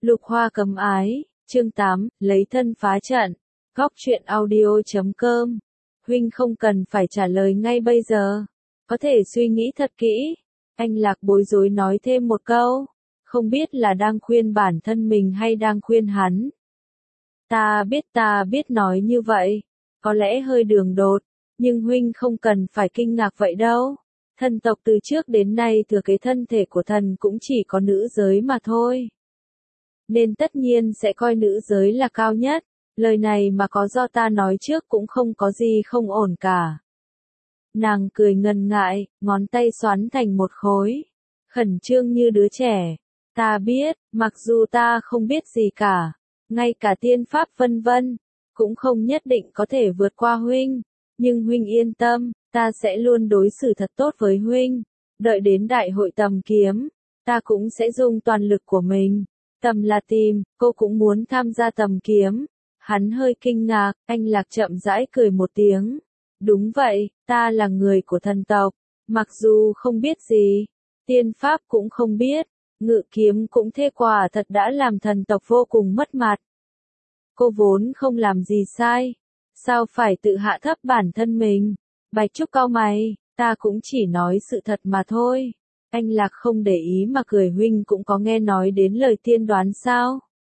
Lục Hoa cấm ái, chương 8, lấy thân phá trận. Góc truyện audio.com. Huynh không cần phải trả lời ngay bây giờ. Có thể suy nghĩ thật kỹ. Anh Lạc bối rối nói thêm một câu. Không biết là đang khuyên bản thân mình hay đang khuyên hắn. Ta biết nói như vậy. Có lẽ hơi đường đột. Nhưng Huynh không cần phải kinh ngạc vậy đâu. Thần tộc từ trước đến nay thừa kế thân thể của thần cũng chỉ có nữ giới mà thôi. Nên tất nhiên sẽ coi nữ giới là cao nhất. Lời này mà có do ta nói trước cũng không có gì không ổn cả. Nàng cười ngần ngại, ngón tay xoắn thành một khối. Khẩn trương như đứa trẻ. Ta biết, mặc dù ta không biết gì cả. Ngay cả tiên pháp vân vân. Cũng không nhất định có thể vượt qua Huynh. Nhưng Huynh yên tâm, ta sẽ luôn đối xử thật tốt với Huynh. Đợi đến đại hội tầm kiếm, ta cũng sẽ dùng toàn lực của mình. Tầm là tìm, cô cũng muốn tham gia tầm kiếm. Hắn hơi kinh ngạc, anh Lạc chậm rãi cười một tiếng. Đúng vậy, ta là người của thần tộc. Mặc dù không biết gì, tiên pháp cũng không biết, ngự kiếm cũng thế, quả thật đã làm thần tộc vô cùng mất mặt. Cô vốn không làm gì sai. Sao phải tự hạ thấp bản thân mình? Bạch Trúc cau mày, ta cũng chỉ nói sự thật mà thôi. Anh Lạc không để ý mà cười. Huynh cũng có nghe nói đến lời tiên đoán sao?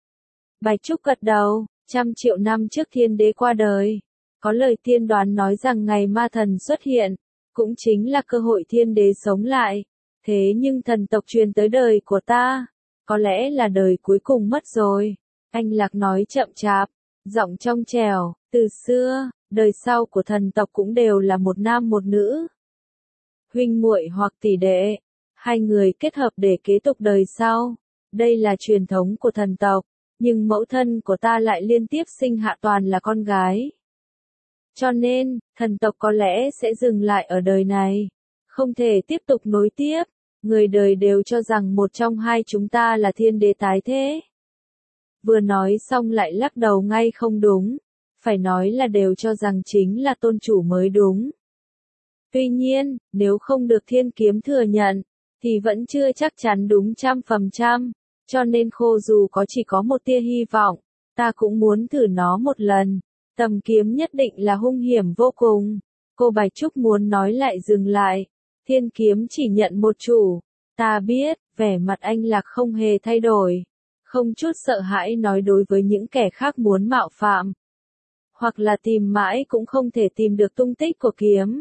Bạch Trúc gật đầu, 100 triệu năm trước thiên đế qua đời. Có lời tiên đoán nói rằng ngày ma thần xuất hiện, cũng chính là cơ hội thiên đế sống lại. Thế nhưng thần tộc truyền tới đời của ta, có lẽ là đời cuối cùng mất rồi. Anh Lạc nói chậm chạp, giọng trong trẻo, từ xưa, đời sau của thần tộc cũng đều là một nam một nữ. Huynh muội hoặc tỷ đệ, hai người kết hợp để kế tục đời sau. Đây là truyền thống của thần tộc, nhưng mẫu thân của ta lại liên tiếp sinh hạ toàn là con gái. Cho nên, thần tộc có lẽ sẽ dừng lại ở đời này, không thể tiếp tục nối tiếp. Người đời đều cho rằng một trong hai chúng ta là thiên đế tái thế. Vừa nói xong lại lắc đầu ngay, không đúng. Phải nói là đều cho rằng chính là tôn chủ mới đúng. Tuy nhiên, nếu không được thiên kiếm thừa nhận, thì vẫn chưa chắc chắn đúng 100%. Cho nên khô dù có chỉ có một tia hy vọng, ta cũng muốn thử nó một lần. Tầm kiếm nhất định là hung hiểm vô cùng. Cô Bạch Trúc muốn nói lại dừng lại. Thiên kiếm chỉ nhận một chủ. Ta biết, vẻ mặt anh Lạc không hề thay đổi. Không chút sợ hãi nói đối với những kẻ khác muốn mạo phạm. Hoặc là tìm mãi cũng không thể tìm được tung tích của kiếm.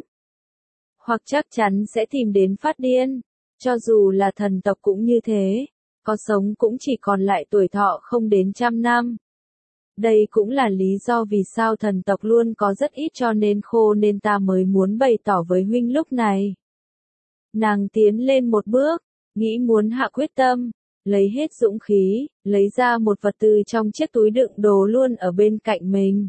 Hoặc chắc chắn sẽ tìm đến phát điên. Cho dù là thần tộc cũng như thế. Có sống cũng chỉ còn lại tuổi thọ không đến 100 năm. Đây cũng là lý do vì sao thần tộc luôn có rất ít, cho nên khô nên ta mới muốn bày tỏ với Huynh lúc này. Nàng tiến lên một bước, nghĩ muốn hạ quyết tâm, lấy hết dũng khí, lấy ra một vật từ trong chiếc túi đựng đồ luôn ở bên cạnh mình.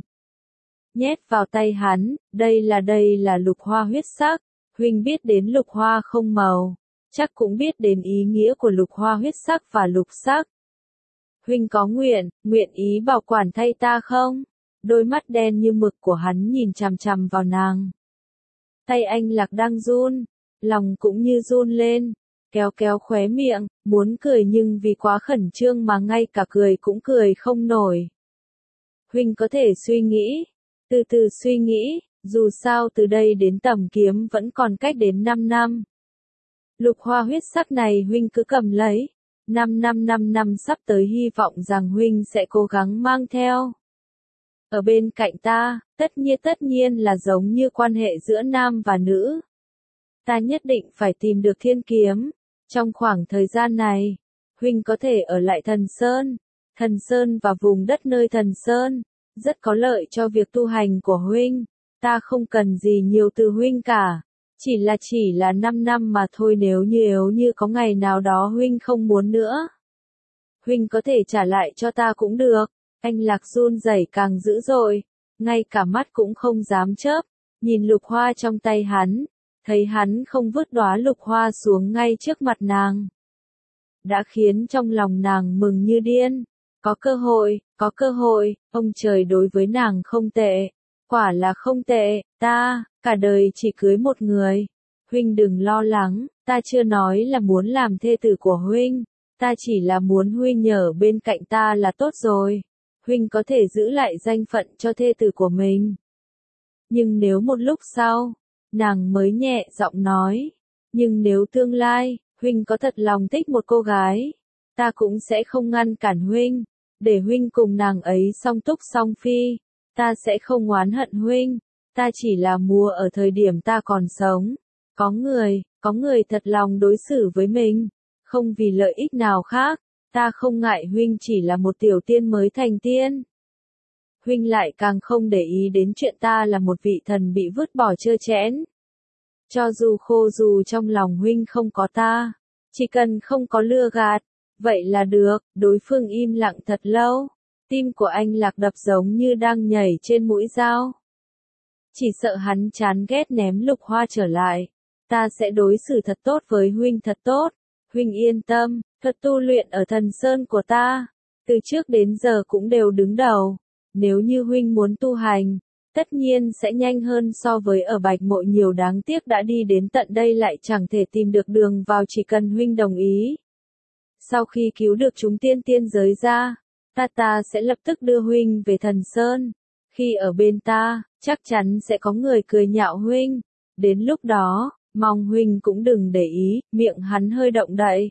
Nhét vào tay hắn, đây là lục hoa huyết sắc. Huynh biết đến lục hoa không màu, chắc cũng biết đến ý nghĩa của lục hoa huyết sắc và lục sắc. Huynh có nguyện ý bảo quản thay ta không? Đôi mắt đen như mực của hắn nhìn chằm chằm vào nàng. Tay anh Lạc đang run, lòng cũng như run lên, kéo khóe miệng, muốn cười nhưng vì quá khẩn trương mà ngay cả cười cũng cười không nổi. Huynh có thể suy nghĩ, từ từ suy nghĩ, dù sao từ đây đến tầm kiếm vẫn còn cách đến 5 năm. Lục hoa huyết sắc này Huynh cứ cầm lấy. 5 năm sắp tới, hy vọng rằng Huynh sẽ cố gắng mang theo. Ở bên cạnh ta, tất nhiên là giống như quan hệ giữa nam và nữ. Ta nhất định phải tìm được thiên kiếm. Trong khoảng thời gian này, Huynh có thể ở lại Thần Sơn và vùng đất nơi Thần Sơn, rất có lợi cho việc tu hành của Huynh. Ta không cần gì nhiều từ Huynh cả. Chỉ là 5 năm mà thôi, nếu như có ngày nào đó Huynh không muốn nữa. Huynh có thể trả lại cho ta cũng được. Anh Lạc run rẩy càng dữ dội, ngay cả mắt cũng không dám chớp, nhìn lục hoa trong tay hắn, thấy hắn không vứt đóa lục hoa xuống ngay trước mặt nàng. Đã khiến trong lòng nàng mừng như điên. Có cơ hội, ông trời đối với nàng không tệ. Quả là không tệ, ta, cả đời chỉ cưới một người. Huynh đừng lo lắng, ta chưa nói là muốn làm thê tử của Huynh. Ta chỉ là muốn Huynh ở bên cạnh ta là tốt rồi. Huynh có thể giữ lại danh phận cho thê tử của mình. Nhưng nếu một lúc sau, nàng mới nhẹ giọng nói, nhưng nếu tương lai, Huynh có thật lòng thích một cô gái, ta cũng sẽ không ngăn cản Huynh, để Huynh cùng nàng ấy song túc song phi, ta sẽ không oán hận Huynh, ta chỉ là mua ở thời điểm ta còn sống. Có người thật lòng đối xử với mình, không vì lợi ích nào khác, ta không ngại Huynh chỉ là một tiểu tiên mới thành tiên. Huynh lại càng không để ý đến chuyện ta là một vị thần bị vứt bỏ trơ trẽn. Cho dù khô dù trong lòng Huynh không có ta, chỉ cần không có lừa gạt, vậy là được. Đối phương im lặng thật lâu, tim của anh Lạc đập giống như đang nhảy trên mũi dao. Chỉ sợ hắn chán ghét ném Lục Hoa trở lại. Ta sẽ đối xử thật tốt với Huynh thật tốt. Huynh yên tâm, thuật tu luyện ở Thần Sơn của ta, từ trước đến giờ cũng đều đứng đầu. Nếu như Huynh muốn tu hành, tất nhiên sẽ nhanh hơn so với ở Bạch Mộ nhiều, đáng tiếc đã đi đến tận đây lại chẳng thể tìm được đường vào, chỉ cần Huynh đồng ý. Sau khi cứu được chúng tiên giới ra, ta sẽ lập tức đưa Huynh về Thần Sơn. Khi ở bên ta, chắc chắn sẽ có người cười nhạo Huynh. Đến lúc đó, mong Huynh cũng đừng để ý. Miệng hắn hơi động đậy,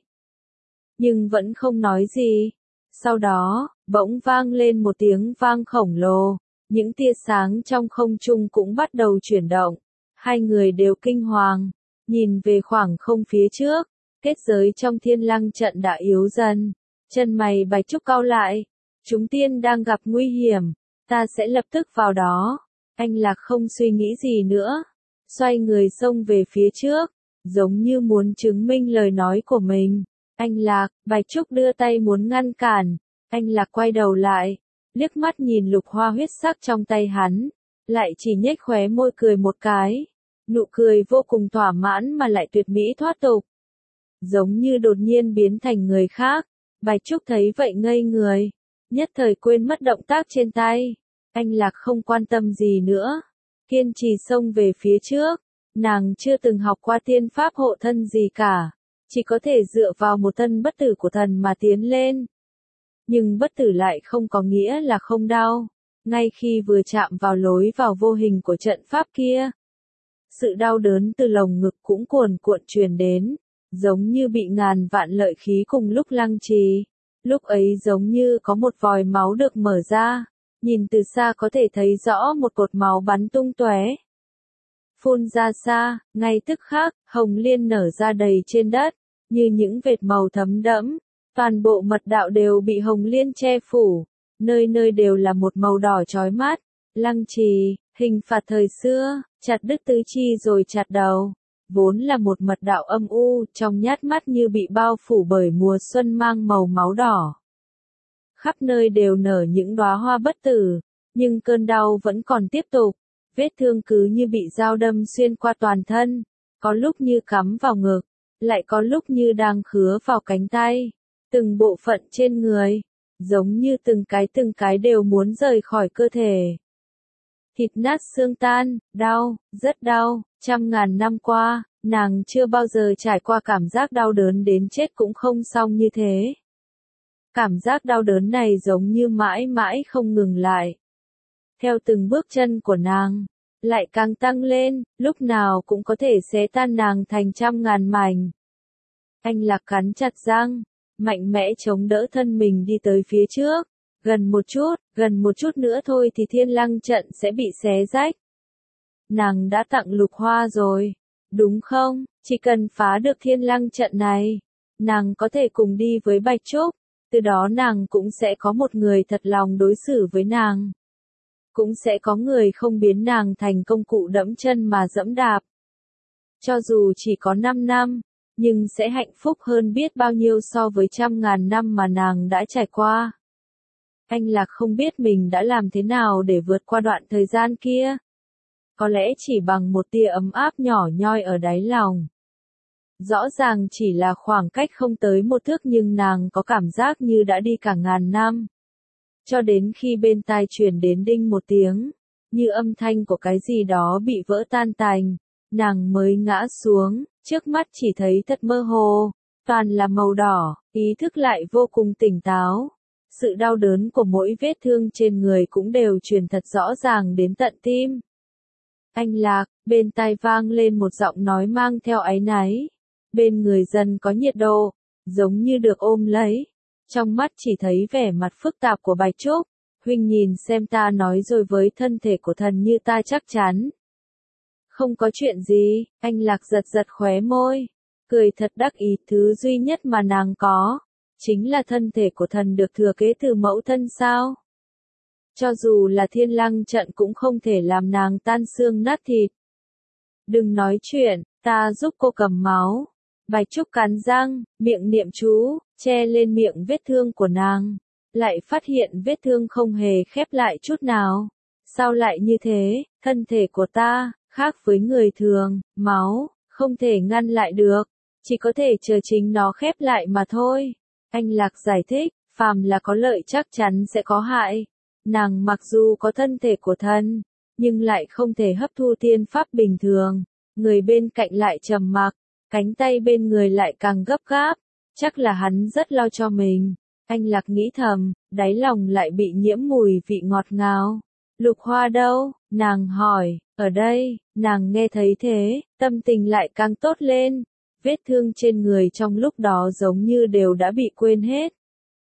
nhưng vẫn không nói gì. Sau đó, bỗng vang lên một tiếng vang khổng lồ, những tia sáng trong không trung cũng bắt đầu chuyển động. Hai người đều kinh hoàng, nhìn về khoảng không phía trước, kết giới trong Thiên Lăng trận đã yếu dần. Chân mày Bạch Trúc cau lại, chúng tiên đang gặp nguy hiểm, ta sẽ lập tức vào đó. Anh Lạc không suy nghĩ gì nữa, xoay người xông về phía trước, giống như muốn chứng minh lời nói của mình. Anh Lạc, Bạch Trúc đưa tay muốn ngăn cản, anh Lạc quay đầu lại, liếc mắt nhìn lục hoa huyết sắc trong tay hắn, lại chỉ nhếch khóe môi cười một cái, nụ cười vô cùng thỏa mãn mà lại tuyệt mỹ thoát tục, giống như đột nhiên biến thành người khác. Bạch Trúc thấy vậy ngây người, nhất thời quên mất động tác trên tay. Anh Lạc không quan tâm gì nữa, kiên trì xông về phía trước. Nàng chưa từng học qua tiên pháp hộ thân gì cả, chỉ có thể dựa vào một thân bất tử của thần mà tiến lên. Nhưng bất tử lại không có nghĩa là không đau. Ngay khi vừa chạm vào lối vào vô hình của trận pháp kia, sự đau đớn từ lồng ngực cũng cuồn cuộn truyền đến, giống như bị ngàn vạn lợi khí cùng lúc lăng trì. Lúc ấy giống như có một vòi máu được mở ra, nhìn từ xa có thể thấy rõ một cột máu bắn tung tóe, phun ra xa. Ngay tức khắc, hồng liên nở ra đầy trên đất, như những vệt màu thấm đẫm. Toàn bộ mật đạo đều bị hồng liên che phủ, nơi nơi đều là một màu đỏ chói mắt. Lăng trì, hình phạt thời xưa, chặt đứt tứ chi rồi chặt đầu. Vốn là một mật đạo âm u, trong nhát mắt như bị bao phủ bởi mùa xuân mang màu máu đỏ. Khắp nơi đều nở những đóa hoa bất tử, nhưng cơn đau vẫn còn tiếp tục. Vết thương cứ như bị dao đâm xuyên qua toàn thân, có lúc như cắm vào ngực, lại có lúc như đang khứa vào cánh tay. Từng bộ phận trên người, giống như từng cái đều muốn rời khỏi cơ thể. Thịt nát xương tan, đau, rất đau. 100.000 năm qua, nàng chưa bao giờ trải qua cảm giác đau đớn đến chết cũng không xong như thế. Cảm giác đau đớn này giống như mãi mãi không ngừng lại. Theo từng bước chân của nàng, lại càng tăng lên, lúc nào cũng có thể xé tan nàng thành 100.000 mảnh. Anh Lạc cắn chặt răng, mạnh mẽ chống đỡ thân mình đi tới phía trước. Gần một chút nữa thôi thì Thiên Lăng trận sẽ bị xé rách. Nàng đã tặng Lục Hoa rồi, đúng không? Chỉ cần phá được Thiên Lăng trận này, nàng có thể cùng đi với Bạch Trúc, từ đó nàng cũng sẽ có một người thật lòng đối xử với nàng. Cũng sẽ có người không biến nàng thành công cụ đẫm chân mà dẫm đạp. Cho dù chỉ có 5 năm, nhưng sẽ hạnh phúc hơn biết bao nhiêu so với 100.000 năm mà nàng đã trải qua. Anh Lạc không biết mình đã làm thế nào để vượt qua đoạn thời gian kia. Có lẽ chỉ bằng một tia ấm áp nhỏ nhoi ở đáy lòng. Rõ ràng chỉ là khoảng cách không tới 1 thước nhưng nàng có cảm giác như đã đi cả ngàn năm. Cho đến khi bên tai truyền đến đinh một tiếng, như âm thanh của cái gì đó bị vỡ tan tành, nàng mới ngã xuống, trước mắt chỉ thấy thật mơ hồ, toàn là màu đỏ, ý thức lại vô cùng tỉnh táo. Sự đau đớn của mỗi vết thương trên người cũng đều truyền thật rõ ràng đến tận tim. Anh Lạc, bên tai vang lên một giọng nói mang theo áy náy. Bên người dân có nhiệt độ, giống như được ôm lấy. Trong mắt chỉ thấy vẻ mặt phức tạp của Bạch Trúc. Huynh nhìn xem ta nói rồi với thân thể của thần như ta chắc chắn. Không có chuyện gì, anh Lạc giật giật khóe môi. Cười thật đắc ý, thứ duy nhất mà nàng có. Chính là thân thể của thần được thừa kế từ mẫu thân sao? Cho dù là thiên lăng trận cũng không thể làm nàng tan xương nát thịt. Đừng nói chuyện, ta giúp cô cầm máu. Bạch Trúc cắn răng, miệng niệm chú, che lên miệng vết thương của nàng. Lại phát hiện vết thương không hề khép lại chút nào. Sao lại như thế, thân thể của ta, khác với người thường, máu, không thể ngăn lại được. Chỉ có thể chờ chính nó khép lại mà thôi. Anh Lạc giải thích, phàm là có lợi chắc chắn sẽ có hại. Nàng mặc dù có thân thể của thần, nhưng lại không thể hấp thu tiên pháp bình thường. Người bên cạnh lại trầm mặc, cánh tay bên người lại càng gấp gáp. Chắc là hắn rất lo cho mình. Anh Lạc nghĩ thầm, đáy lòng lại bị nhiễm mùi vị ngọt ngào. Lục Hoa đâu? Nàng hỏi, ở đây, nàng nghe thấy thế, tâm tình lại càng tốt lên. Vết thương trên người trong lúc đó giống như đều đã bị quên hết.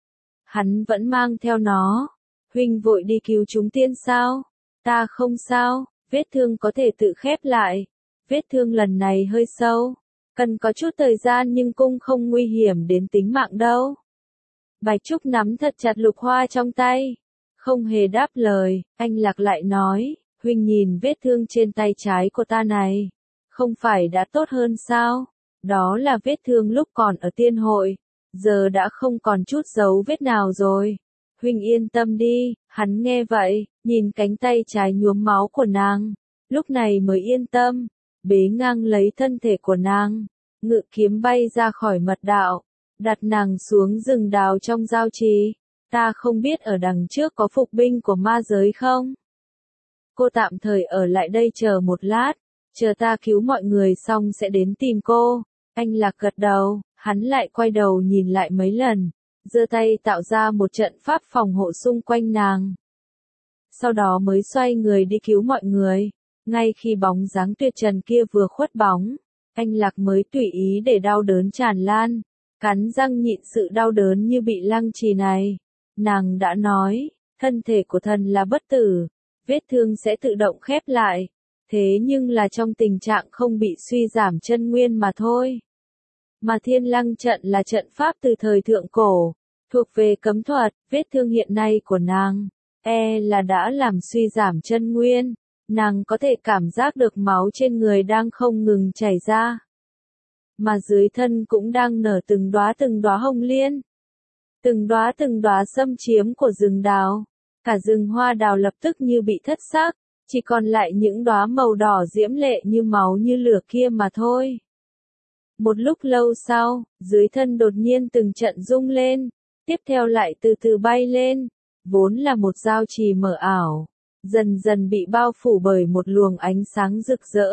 Hắn vẫn mang theo nó. Huynh vội đi cứu chúng tiên sao? Ta không sao, vết thương có thể tự khép lại. Vết thương lần này hơi sâu. Cần có chút thời gian nhưng cũng không nguy hiểm đến tính mạng đâu. Bạch Trúc nắm thật chặt Lục Hoa trong tay. Không hề đáp lời, anh Lạc lại nói, huynh nhìn vết thương trên tay trái của ta này. Không phải đã tốt hơn sao? Đó là vết thương lúc còn ở tiên hội. Giờ đã không còn chút dấu vết nào rồi. Huynh yên tâm đi, hắn nghe vậy, nhìn cánh tay trái nhuốm máu của nàng. Lúc này mới yên tâm, bế ngang lấy thân thể của nàng. Ngự kiếm bay ra khỏi mật đạo, đặt nàng xuống rừng đào trong giao trì. Ta không biết ở đằng trước có phục binh của ma giới không? Cô tạm thời ở lại đây chờ một lát, chờ ta cứu mọi người xong sẽ đến tìm cô. Anh Lạc gật đầu, hắn lại quay đầu nhìn lại mấy lần, giơ tay tạo ra một trận pháp phòng hộ xung quanh nàng. Sau đó mới xoay người đi cứu mọi người. Ngay khi bóng dáng tuyệt trần kia vừa khuất bóng, anh Lạc mới tùy ý để đau đớn tràn lan, cắn răng nhịn sự đau đớn như bị lăng trì này. Nàng đã nói, thân thể của thần là bất tử, vết thương sẽ tự động khép lại, thế nhưng là trong tình trạng không bị suy giảm chân nguyên mà thôi. Mà Thiên Lăng trận là trận pháp từ thời thượng cổ, thuộc về cấm thuật, vết thương hiện nay của nàng, là đã làm suy giảm chân nguyên, nàng có thể cảm giác được máu trên người đang không ngừng chảy ra. Mà dưới thân cũng đang nở từng đóa hồng liên. Từng đóa xâm chiếm của rừng đào. Cả rừng hoa đào lập tức như bị thất sắc, chỉ còn lại những đóa màu đỏ diễm lệ như máu như lửa kia mà thôi. Một lúc lâu sau, dưới thân đột nhiên từng trận rung lên, tiếp theo lại từ từ bay lên, vốn là một giao trì mờ ảo, dần dần bị bao phủ bởi một luồng ánh sáng rực rỡ.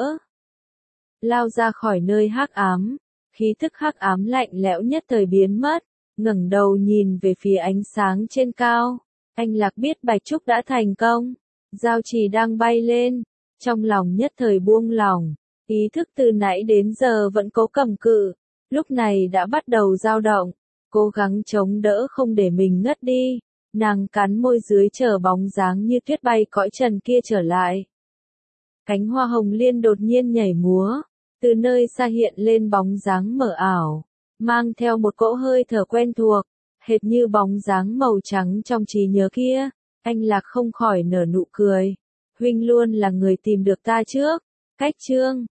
Lao ra khỏi nơi hắc ám, khí thức hắc ám lạnh lẽo nhất thời biến mất, ngẩng đầu nhìn về phía ánh sáng trên cao. Anh Lạc biết Bạch Trúc đã thành công, giao trì đang bay lên, trong lòng nhất thời buông lỏng, ý thức từ nãy đến giờ vẫn cố cầm cự, lúc này đã bắt đầu dao động, cố gắng chống đỡ không để mình ngất đi, nàng cắn môi dưới chờ bóng dáng như tuyết bay cõi trần kia trở lại. Cánh hoa hồng liên đột nhiên nhảy múa, từ nơi xa hiện lên bóng dáng mờ ảo, mang theo một cỗ hơi thở quen thuộc, hệt như bóng dáng màu trắng trong trí nhớ kia. Anh Lạc không khỏi nở nụ cười. Huynh luôn là người tìm được ta trước. Cách chương